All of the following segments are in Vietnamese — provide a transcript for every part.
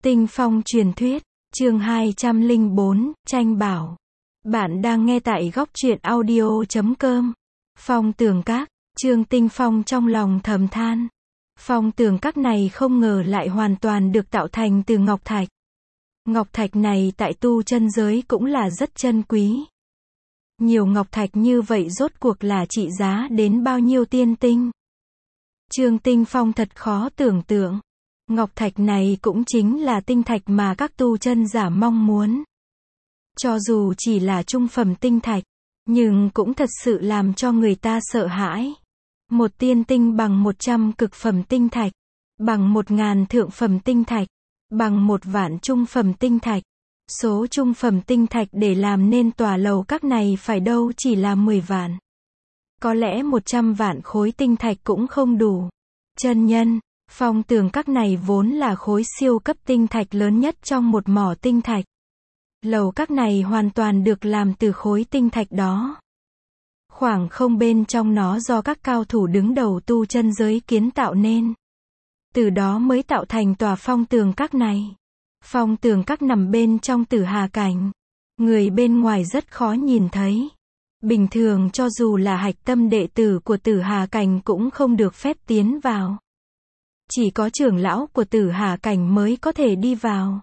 Tinh Phong truyền thuyết, chương 204, tranh bảo. Bạn đang nghe tại góc truyện audio.com. Phong tường các, Trương Tinh Phong trong lòng thầm than. Phong tường các này không ngờ lại hoàn toàn được tạo thành từ ngọc thạch. Ngọc thạch này tại tu chân giới cũng là rất chân quý. Nhiều ngọc thạch như vậy rốt cuộc là trị giá đến bao nhiêu tiên tinh? Trương Tinh Phong thật khó tưởng tượng. Ngọc thạch này cũng chính là tinh thạch mà các tu chân giả mong muốn. Cho dù chỉ là trung phẩm tinh thạch, nhưng cũng thật sự làm cho người ta sợ hãi. Một tiên tinh bằng 100 cực phẩm tinh thạch, bằng 1000 thượng phẩm tinh thạch, bằng 1.000 trung phẩm tinh thạch. Số trung phẩm tinh thạch để làm nên tòa lầu các này phải đâu chỉ là 10 vạn. Có lẽ 100 vạn khối tinh thạch cũng không đủ. Chân nhân, phong tường các này vốn là khối siêu cấp tinh thạch lớn nhất trong một mỏ tinh thạch. Lầu các này hoàn toàn được làm từ khối tinh thạch đó. Khoảng không bên trong nó do các cao thủ đứng đầu tu chân giới kiến tạo nên. Từ đó mới tạo thành tòa phong tường các này. Phong tường các nằm bên trong Tử Hà Cảnh. Người bên ngoài rất khó nhìn thấy. Bình thường cho dù là hạch tâm đệ tử của Tử Hà Cảnh cũng không được phép tiến vào. Chỉ có trưởng lão của Tử Hà Cảnh mới có thể đi vào.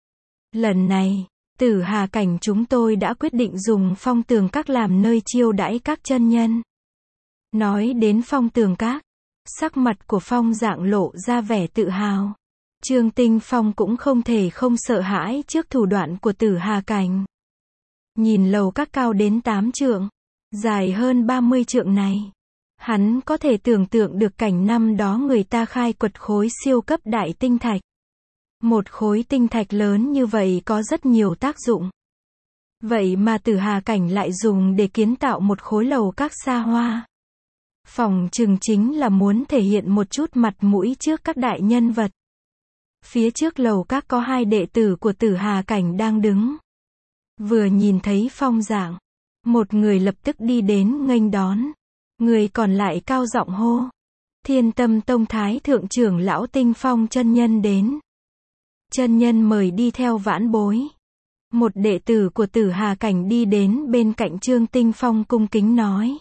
Lần này, Tử Hà Cảnh chúng tôi đã quyết định dùng phong tường các làm nơi chiêu đãi các chân nhân. Nói đến phong tường các, sắc mặt của Phong Dạng lộ ra vẻ tự hào. Trương Tinh Phong cũng không thể không sợ hãi trước thủ đoạn của Tử Hà Cảnh. Nhìn lầu các cao đến 8 trượng, dài hơn 30 trượng này. Hắn có thể tưởng tượng được cảnh năm đó người ta khai quật khối siêu cấp đại tinh thạch. Một khối tinh thạch lớn như vậy có rất nhiều tác dụng. Vậy mà Tử Hà Cảnh lại dùng để kiến tạo một khối lầu các xa hoa. Phỏng chừng chính là muốn thể hiện một chút mặt mũi trước các đại nhân vật. Phía trước lầu các có 2 đệ tử của Tử Hà Cảnh đang đứng. Vừa nhìn thấy Phong Dạng, một người lập tức đi đến nghênh đón. Người còn lại cao giọng hô. Thiên Tâm Tông Thái Thượng trưởng lão Tinh Phong chân nhân đến. Chân nhân mời đi theo vãn bối. Một đệ tử của Tử Hà Cảnh đi đến bên cạnh Trương Tinh Phong cung kính nói.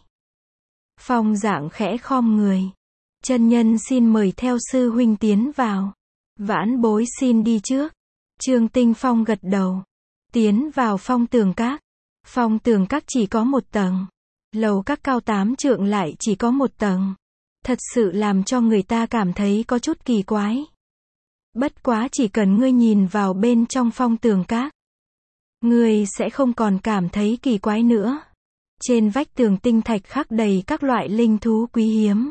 Phong Dạng khẽ khom người. Chân nhân xin mời theo sư huynh tiến vào. Vãn bối xin đi trước. Trương Tinh Phong gật đầu. Tiến vào phong tường các. Phong tường các chỉ có 1 tầng. Lầu các cao 8 trượng lại chỉ có 1 tầng. Thật sự làm cho người ta cảm thấy có chút kỳ quái. Bất quá chỉ cần ngươi nhìn vào bên trong phong tường các, ngươi sẽ không còn cảm thấy kỳ quái nữa. Trên vách tường tinh thạch khắc đầy các loại linh thú quý hiếm.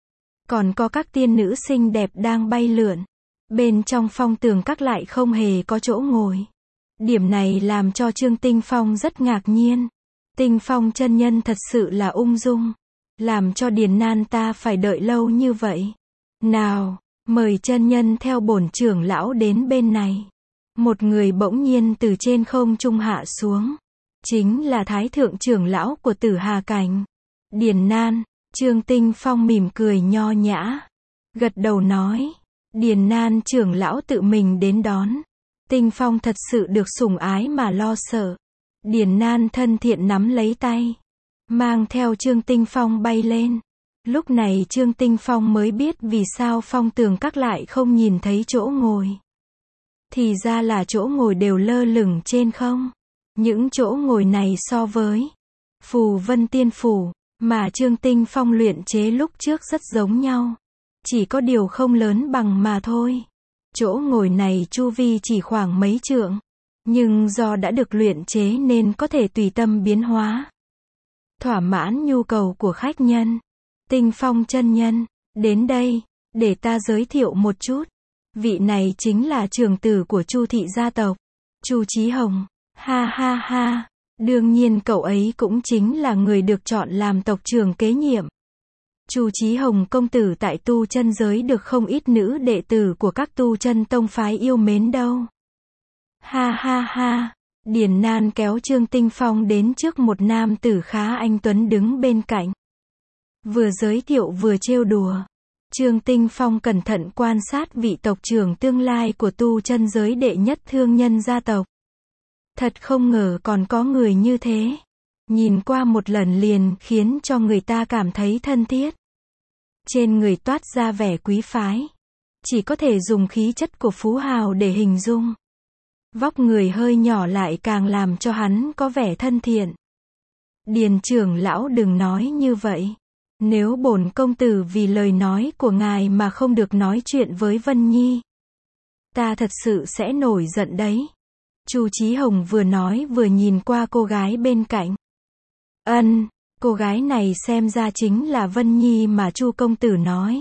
Còn có các tiên nữ xinh đẹp đang bay lượn. Bên trong phong tường các lại không hề có chỗ ngồi. Điểm này làm cho Trương Tinh Phong rất ngạc nhiên. Tinh Phong chân nhân thật sự là ung dung. Làm cho Điền Nan ta phải đợi lâu như vậy. Nào, mời chân nhân theo bổn trưởng lão đến bên này. Một người bỗng nhiên từ trên không trung hạ xuống. Chính là Thái Thượng trưởng lão của Tử Hà Cảnh. Điền Nan, Trương Tinh Phong mỉm cười nho nhã. Gật đầu nói. Điền Nan trưởng lão tự mình đến đón. Tinh Phong thật sự được sủng ái mà lo sợ. Điền Nan thân thiện nắm lấy tay. Mang theo Trương Tinh Phong bay lên. Lúc này Trương Tinh Phong mới biết vì sao phong tường các lại không nhìn thấy chỗ ngồi. Thì ra là chỗ ngồi đều lơ lửng trên không. Những chỗ ngồi này so với Phù Vân Tiên Phủ mà Trương Tinh Phong luyện chế lúc trước rất giống nhau. Chỉ có điều không lớn bằng mà thôi. Chỗ ngồi này chu vi chỉ khoảng mấy trượng. Nhưng do đã được luyện chế nên có thể tùy tâm biến hóa. Thỏa mãn nhu cầu của khách nhân. Tinh Phong chân nhân, đến đây, để ta giới thiệu một chút. Vị này chính là trưởng tử của Chu thị gia tộc, Chu Chí Hồng. Ha ha ha, đương nhiên cậu ấy cũng chính là người được chọn làm tộc trưởng kế nhiệm. Chu Chí Hồng công tử tại tu chân giới được không ít nữ đệ tử của các tu chân tông phái yêu mến đâu. Ha ha ha, Điền Nan kéo Trương Tinh Phong đến trước một nam tử khá anh tuấn đứng bên cạnh. Vừa giới thiệu vừa trêu đùa. Trương Tinh Phong cẩn thận quan sát vị tộc trưởng tương lai của tu chân giới đệ nhất thương nhân gia tộc. Thật không ngờ còn có người như thế. Nhìn qua một lần liền khiến cho người ta cảm thấy thân thiết. Trên người toát ra vẻ quý phái. Chỉ có thể dùng khí chất của phú hào để hình dung. Vóc người hơi nhỏ lại càng làm cho hắn có vẻ thân thiện. Điền trưởng lão đừng nói như vậy. Nếu bổn công tử vì lời nói của ngài mà không được nói chuyện với Vân Nhi, ta thật sự sẽ nổi giận đấy. Chu Chí Hồng vừa nói vừa nhìn qua cô gái bên cạnh. Cô gái này xem ra chính là Vân Nhi mà Chu công tử nói.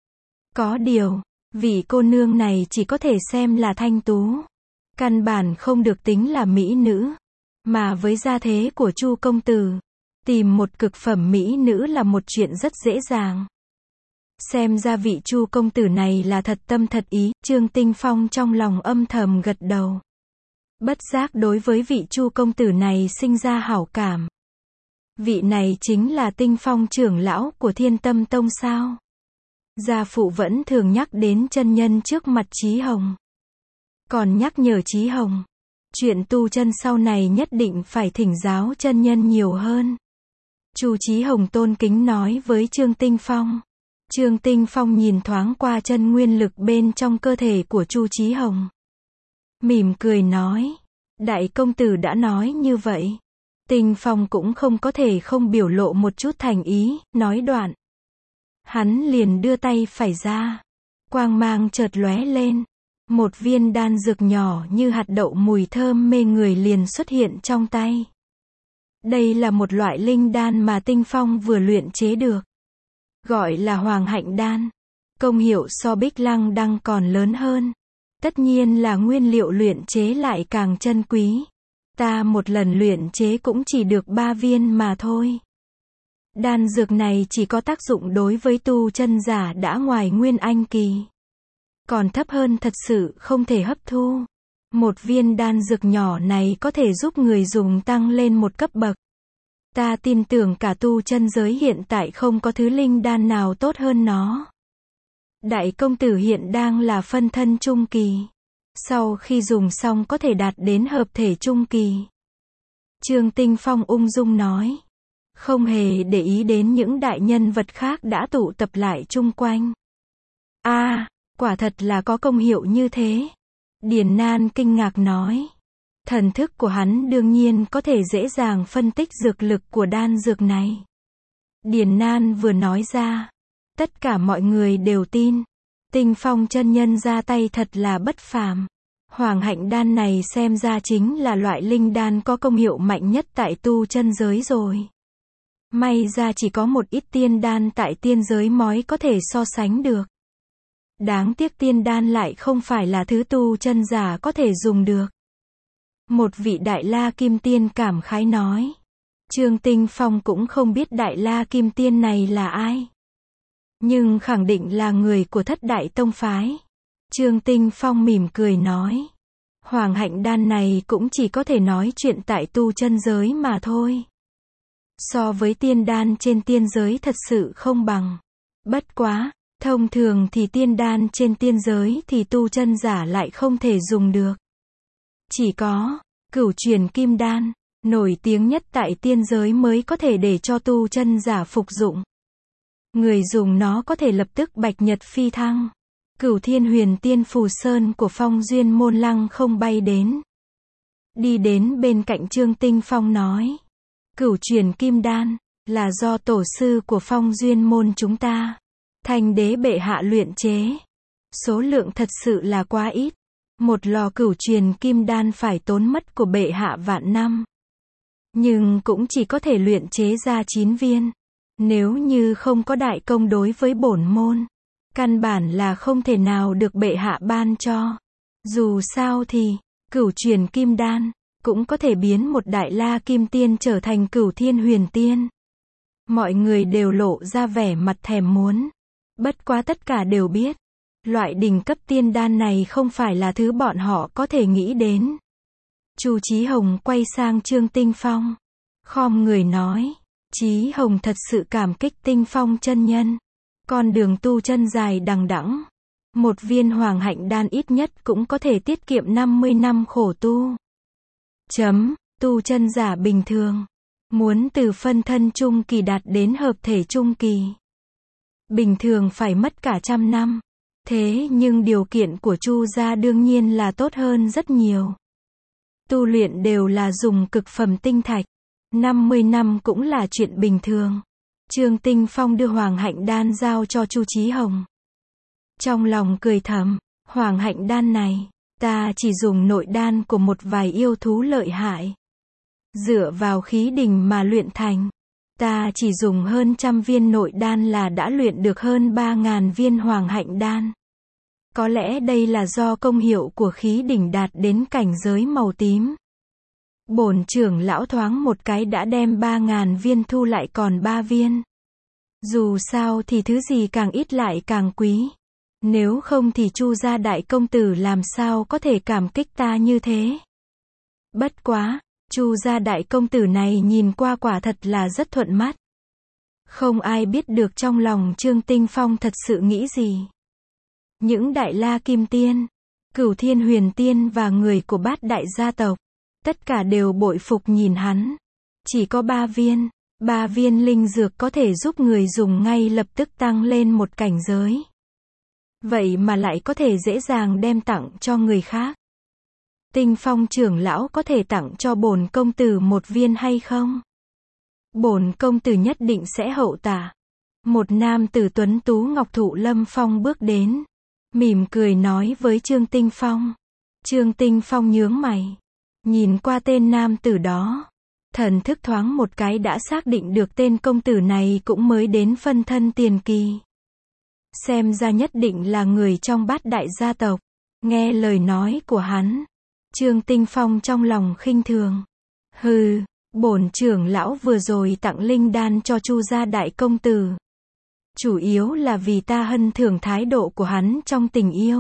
Có điều, vị cô nương này chỉ có thể xem là thanh tú. Căn bản không được tính là mỹ nữ. Mà với gia thế của Chu công tử, tìm một cực phẩm mỹ nữ là một chuyện rất dễ dàng. Xem ra vị Chu công tử này là thật tâm thật ý, Trương Tinh Phong trong lòng âm thầm gật đầu. Bất giác đối với vị Chu công tử này sinh ra hảo cảm. Vị này chính là Tinh Phong trưởng lão của Thiên Tâm Tông sao? Gia phụ vẫn thường nhắc đến chân nhân trước mặt Chí Hồng. Còn nhắc nhở Chí Hồng, chuyện tu chân sau này nhất định phải thỉnh giáo chân nhân nhiều hơn. Chu Chí Hồng tôn kính nói với Trương Tinh Phong. Trương Tinh Phong nhìn thoáng qua chân nguyên lực bên trong cơ thể của Chu Chí Hồng. Mỉm cười nói, đại công tử đã nói như vậy. Tinh Phong cũng không có thể không biểu lộ một chút thành ý, nói đoạn. Hắn liền đưa tay phải ra. Quang mang chợt lóe lên. Một viên đan dược nhỏ như hạt đậu mùi thơm mê người liền xuất hiện trong tay. Đây là một loại linh đan mà Tinh Phong vừa luyện chế được. Gọi là Hoàng Hạnh Đan. Công hiệu so Bích Lăng Đăng còn lớn hơn. Tất nhiên là nguyên liệu luyện chế lại càng chân quý. Ta một lần luyện chế cũng chỉ được 3 viên mà thôi. Đan dược này chỉ có tác dụng đối với tu chân giả đã ngoài nguyên anh kỳ. Còn thấp hơn thật sự không thể hấp thu. Một viên đan dược nhỏ này có thể giúp người dùng tăng lên một cấp bậc. Ta tin tưởng cả tu chân giới hiện tại không có thứ linh đan nào tốt hơn nó. Đại công tử hiện đang là phân thân trung kỳ. Sau khi dùng xong có thể đạt đến hợp thể trung kỳ. Trương Tinh Phong ung dung nói. Không hề để ý đến những đại nhân vật khác đã tụ tập lại chung quanh. Quả thật là có công hiệu như thế. Điền Nan kinh ngạc nói. Thần thức của hắn đương nhiên có thể dễ dàng phân tích dược lực của đan dược này. Điền Nan vừa nói ra. Tất cả mọi người đều tin. Tinh Phong chân nhân ra tay thật là bất phàm. Hoàng Hạnh Đan này xem ra chính là loại linh đan có công hiệu mạnh nhất tại tu chân giới rồi. May ra chỉ có một ít tiên đan tại tiên giới mới có thể so sánh được. Đáng tiếc tiên đan lại không phải là thứ tu chân giả có thể dùng được. Một vị Đại La Kim Tiên cảm khái nói. Trương Tinh Phong cũng không biết Đại La Kim Tiên này là ai. Nhưng khẳng định là người của Thất Đại Tông Phái. Trương Tinh Phong mỉm cười nói. Hoàng Hạnh Đan này cũng chỉ có thể nói chuyện tại tu chân giới mà thôi. So với tiên đan trên tiên giới thật sự không bằng. Bất quá, thông thường thì tiên đan trên tiên giới thì tu chân giả lại không thể dùng được. Chỉ có Cửu Truyền Kim Đan, nổi tiếng nhất tại tiên giới mới có thể để cho tu chân giả phục dụng. Người dùng nó có thể lập tức bạch nhật phi thăng. Cửu Thiên Huyền Tiên Phù Sơn của Phong Duyên Môn Lăng không bay đến. Đi đến bên cạnh Trương Tinh Phong nói. Cửu Truyền Kim Đan, là do tổ sư của Phong Duyên Môn chúng ta, Thanh Đế bệ hạ luyện chế. Số lượng thật sự là quá ít. Một lò Cửu Truyền Kim Đan phải tốn mất của bệ hạ vạn năm. Nhưng cũng chỉ có thể luyện chế ra 9 viên. Nếu như không có đại công đối với bổn môn, căn bản là không thể nào được bệ hạ ban cho. Dù sao thì, Cửu Truyền Kim Đan cũng có thể biến một Đại La Kim Tiên trở thành Cửu Thiên Huyền Tiên. Mọi người đều lộ ra vẻ mặt thèm muốn. Bất quá tất cả đều biết, loại đỉnh cấp tiên đan này không phải là thứ bọn họ có thể nghĩ đến. Chu Chí Hồng quay sang Trương Tinh Phong, khom người nói. Chí Hồng thật sự cảm kích Tinh Phong chân nhân. Con đường tu chân dài đằng đẵng. Một viên hoàng hạnh đan ít nhất cũng có thể tiết kiệm 50 năm khổ tu. Tu chân giả bình thường. Muốn từ phân thân trung kỳ đạt đến hợp thể trung kỳ. Bình thường phải mất cả 100 năm. Thế nhưng điều kiện của Chu gia đương nhiên là tốt hơn rất nhiều. Tu luyện đều là dùng cực phẩm tinh thạch. 50 năm cũng là chuyện bình thường. Trương Tinh Phong đưa hoàng hạnh đan giao cho Chu Chí Hồng. Trong lòng cười thầm, hoàng hạnh đan này, ta chỉ dùng nội đan của một vài yêu thú lợi hại. Dựa vào khí đỉnh mà luyện thành. Ta chỉ dùng hơn 100 viên nội đan là đã luyện được hơn 3.000 viên hoàng hạnh đan. Có lẽ đây là do công hiệu của khí đỉnh đạt đến cảnh giới màu tím. Bổn trưởng lão thoáng một cái đã đem 3.000 viên thu lại còn 3 viên. Dù sao thì thứ gì càng ít lại càng quý. Nếu không thì Chu gia đại công tử làm sao có thể cảm kích ta như thế. Bất quá, Chu gia đại công tử này nhìn qua quả thật là rất thuận mắt. Không ai biết được trong lòng Trương Tinh Phong thật sự nghĩ gì. Những đại la kim tiên, Cửu Thiên Huyền Tiên và người của Bát đại gia tộc, tất cả đều bội phục nhìn hắn. Chỉ có 3 viên linh dược có thể giúp người dùng ngay lập tức tăng lên một cảnh giới. Vậy mà lại có thể dễ dàng đem tặng cho người khác. Tinh Phong trưởng lão có thể tặng cho bổn công tử 1 viên hay không? Bổn công tử nhất định sẽ hậu tạ. Một nam tử tuấn tú ngọc thụ lâm phong bước đến, mỉm cười nói với Trương Tinh Phong. Trương Tinh Phong nhướng mày, nhìn qua tên nam tử đó, thần thức thoáng một cái đã xác định được tên công tử này cũng mới đến phân thân tiền kỳ. Xem ra nhất định là người trong Bát đại gia tộc. Nghe lời nói của hắn, Trương Tinh Phong trong lòng khinh thường. Hừ, bổn trưởng lão vừa rồi tặng linh đan cho Chu gia đại công tử. Chủ yếu là vì ta hân thưởng thái độ của hắn trong tình yêu.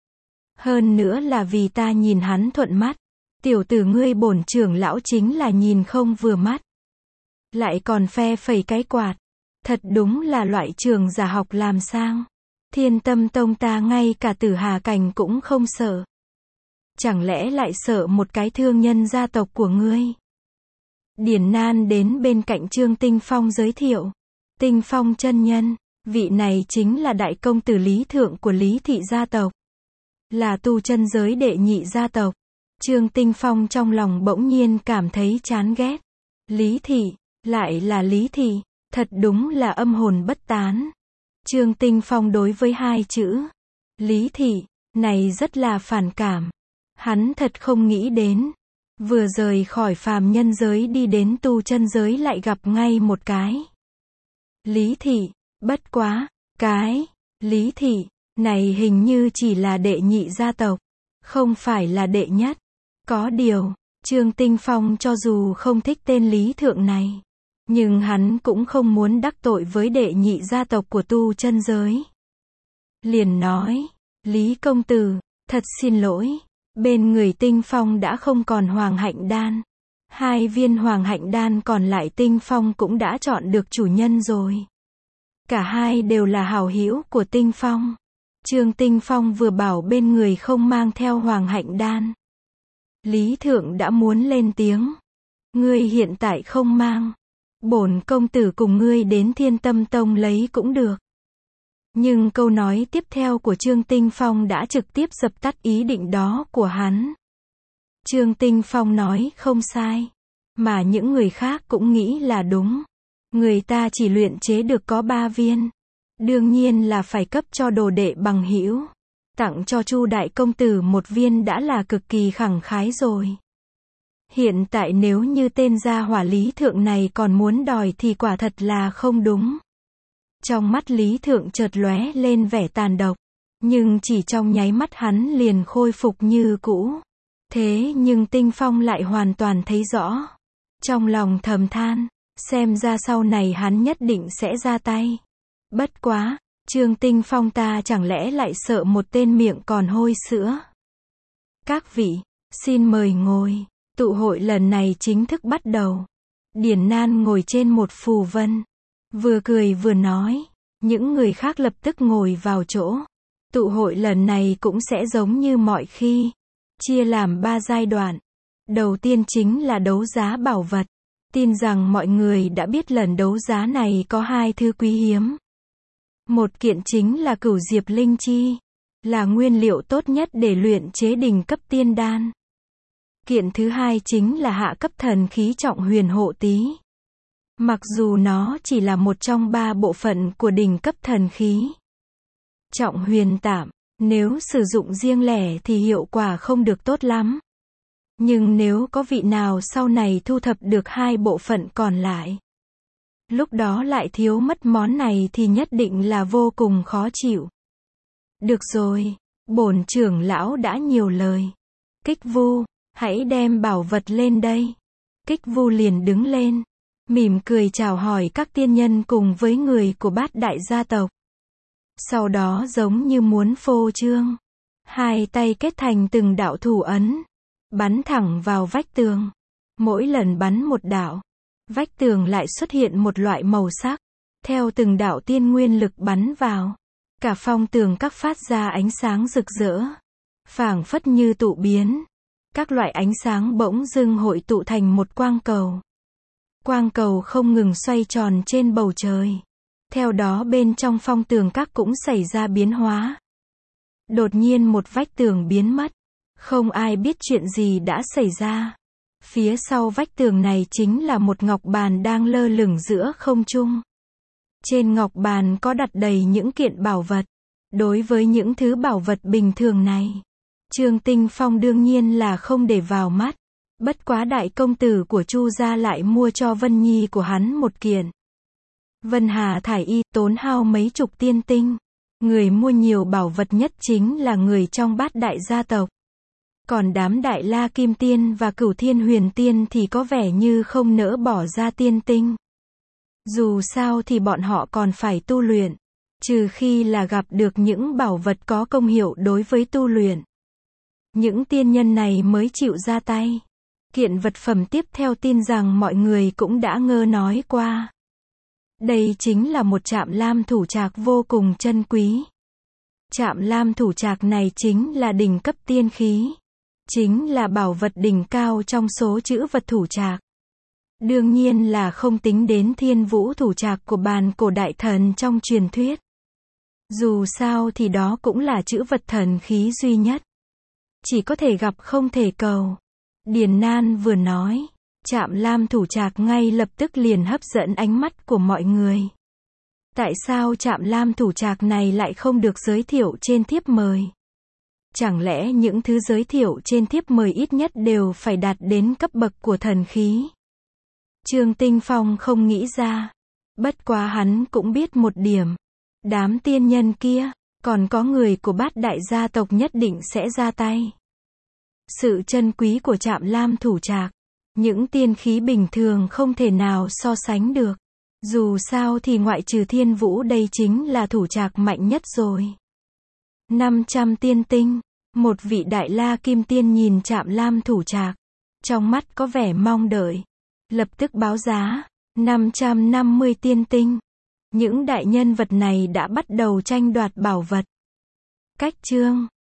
Hơn nữa là vì ta nhìn hắn thuận mắt. Tiểu tử ngươi bổn trưởng lão chính là nhìn không vừa mắt. Lại còn phe phẩy cái quạt. Thật đúng là loại trường giả học làm sang. Thiên Tâm Tông ta ngay cả Tử Hà Cảnh cũng không sợ. Chẳng lẽ lại sợ một cái thương nhân gia tộc của ngươi? Điển Nan đến bên cạnh Trương Tinh Phong giới thiệu. Tinh Phong chân nhân, vị này chính là đại công tử Lý Thượng của Lý thị gia tộc. Là tu chân giới đệ nhị gia tộc. Trương Tinh Phong trong lòng bỗng nhiên cảm thấy chán ghét. Lý thị, lại là Lý thị, thật đúng là âm hồn bất tán. Trương Tinh Phong đối với 2 chữ Lý thị này rất là phản cảm. Hắn thật không nghĩ đến, vừa rời khỏi phàm nhân giới đi đến tu chân giới lại gặp ngay một cái Lý thị. Bất quá, cái Lý thị này hình như chỉ là đệ nhị gia tộc, không phải là đệ nhất. Có điều, Trương Tinh Phong cho dù không thích tên Lý Thượng này, nhưng hắn cũng không muốn đắc tội với đệ nhị gia tộc của tu chân giới. Liền nói, Lý công tử, thật xin lỗi, bên người Tinh Phong đã không còn hoàng hạnh đan. 2 viên hoàng hạnh đan còn lại Tinh Phong cũng đã chọn được chủ nhân rồi. Cả hai đều là hảo hữu của Tinh Phong. Trương Tinh Phong vừa bảo bên người không mang theo hoàng hạnh đan. Lý Thượng đã muốn lên tiếng. Ngươi hiện tại không mang. Bổn công tử cùng ngươi đến Thiên Tâm Tông lấy cũng được. Nhưng câu nói tiếp theo của Trương Tinh Phong đã trực tiếp dập tắt ý định đó của hắn. Trương Tinh Phong nói không sai. Mà những người khác cũng nghĩ là đúng. Người ta chỉ luyện chế được có 3 viên. Đương nhiên là phải cấp cho đồ đệ bằng hữu. Tặng cho Chu đại công tử 1 viên đã là cực kỳ khẳng khái rồi. Hiện tại nếu như tên gia hỏa Lý Thượng này còn muốn đòi thì quả thật là không đúng. Trong mắt Lý Thượng chợt lóe lên vẻ tàn độc. Nhưng chỉ trong nháy mắt hắn liền khôi phục như cũ. Thế nhưng Tinh Phong lại hoàn toàn thấy rõ. Trong lòng thầm than, xem ra sau này hắn nhất định sẽ ra tay. Bất quá, Trương Tinh Phong ta chẳng lẽ lại sợ một tên miệng còn hôi sữa. Các vị, xin mời ngồi. Tụ hội lần này chính thức bắt đầu. Điển Nan ngồi trên một phù vân. Vừa cười vừa nói. Những người khác lập tức ngồi vào chỗ. Tụ hội lần này cũng sẽ giống như mọi khi. Chia làm 3 giai đoạn. Đầu tiên chính là đấu giá bảo vật. Tin rằng mọi người đã biết lần đấu giá này có 2 thứ quý hiếm. Một kiện chính là Cửu Diệp Linh Chi, là nguyên liệu tốt nhất để luyện chế đỉnh cấp tiên đan. Kiện thứ hai chính là hạ cấp thần khí Trọng Huyền Hộ Tí. Mặc dù nó chỉ là một trong 3 bộ phận của đỉnh cấp thần khí Trọng Huyền Tạm, nếu sử dụng riêng lẻ thì hiệu quả không được tốt lắm. Nhưng nếu có vị nào sau này thu thập được 2 bộ phận còn lại, lúc đó lại thiếu mất món này thì nhất định là vô cùng khó chịu. Được rồi, bổn trưởng lão đã nhiều lời. Kích Vu, hãy đem bảo vật lên đây. Kích Vu liền đứng lên, mỉm cười chào hỏi các tiên nhân cùng với người của Bát Đại gia tộc. Sau đó giống như muốn phô trương, 2 tay kết thành từng đạo thủ ấn, bắn thẳng vào vách tường. Mỗi lần bắn một đạo, vách tường lại xuất hiện một loại màu sắc. Theo từng đạo tiên nguyên lực bắn vào, cả phong tường các phát ra ánh sáng rực rỡ, phảng phất như tụ biến. Các loại ánh sáng bỗng dưng hội tụ thành một quang cầu. Quang cầu không ngừng xoay tròn trên bầu trời. Theo đó bên trong phong tường các cũng xảy ra biến hóa. Đột nhiên một vách tường biến mất. Không ai biết chuyện gì đã xảy ra. Phía sau vách tường này chính là một ngọc bàn đang lơ lửng giữa không trung. Trên ngọc bàn có đặt đầy những kiện bảo vật. Đối với những thứ bảo vật bình thường này, Trương Tinh Phong đương nhiên là không để vào mắt. Bất quá đại công tử của Chu gia lại mua cho Vân Nhi của hắn một kiện. Vân Hà thải y tốn hao mấy chục tiên tinh. Người mua nhiều bảo vật nhất chính là người trong Bát Đại gia tộc. Còn đám Đại La Kim Tiên và Cửu Thiên Huyền Tiên thì có vẻ như không nỡ bỏ ra tiên tinh. Dù sao thì bọn họ còn phải tu luyện. Trừ khi là gặp được những bảo vật có công hiệu đối với tu luyện, những tiên nhân này mới chịu ra tay. Kiện vật phẩm tiếp theo tin rằng mọi người cũng đã nghe nói qua. Đây chính là một trạm lam thủ trạc vô cùng chân quý. Trạm lam thủ trạc này chính là đỉnh cấp tiên khí. Chính là bảo vật đỉnh cao trong số chữ vật thủ trạc. Đương nhiên là không tính đến Thiên Vũ thủ trạc của bàn cổ đại thần trong truyền thuyết. Dù sao thì đó cũng là chữ vật thần khí duy nhất. Chỉ có thể gặp không thể cầu. Điền Nan vừa nói, trạm lam thủ trạc ngay lập tức liền hấp dẫn ánh mắt của mọi người. Tại sao trạm lam thủ trạc này lại không được giới thiệu trên thiếp mời? Chẳng lẽ những thứ giới thiệu trên thiếp mời ít nhất đều phải đạt đến cấp bậc của thần khí? Trương Tinh Phong không nghĩ ra. Bất quá hắn cũng biết một điểm. Đám tiên nhân kia, còn có người của Bát Đại gia tộc nhất định sẽ ra tay. Sự chân quý của trạm lam thủ trạc, những tiên khí bình thường không thể nào so sánh được. Dù sao thì ngoại trừ Thiên Vũ đây chính là thủ trạc mạnh nhất rồi. 500 tiên tinh, một vị Đại La Kim Tiên nhìn trạm lam thủ trạc, trong mắt có vẻ mong đợi. Lập tức báo giá, 550 tiên tinh. Những đại nhân vật này đã bắt đầu tranh đoạt bảo vật. Cách chương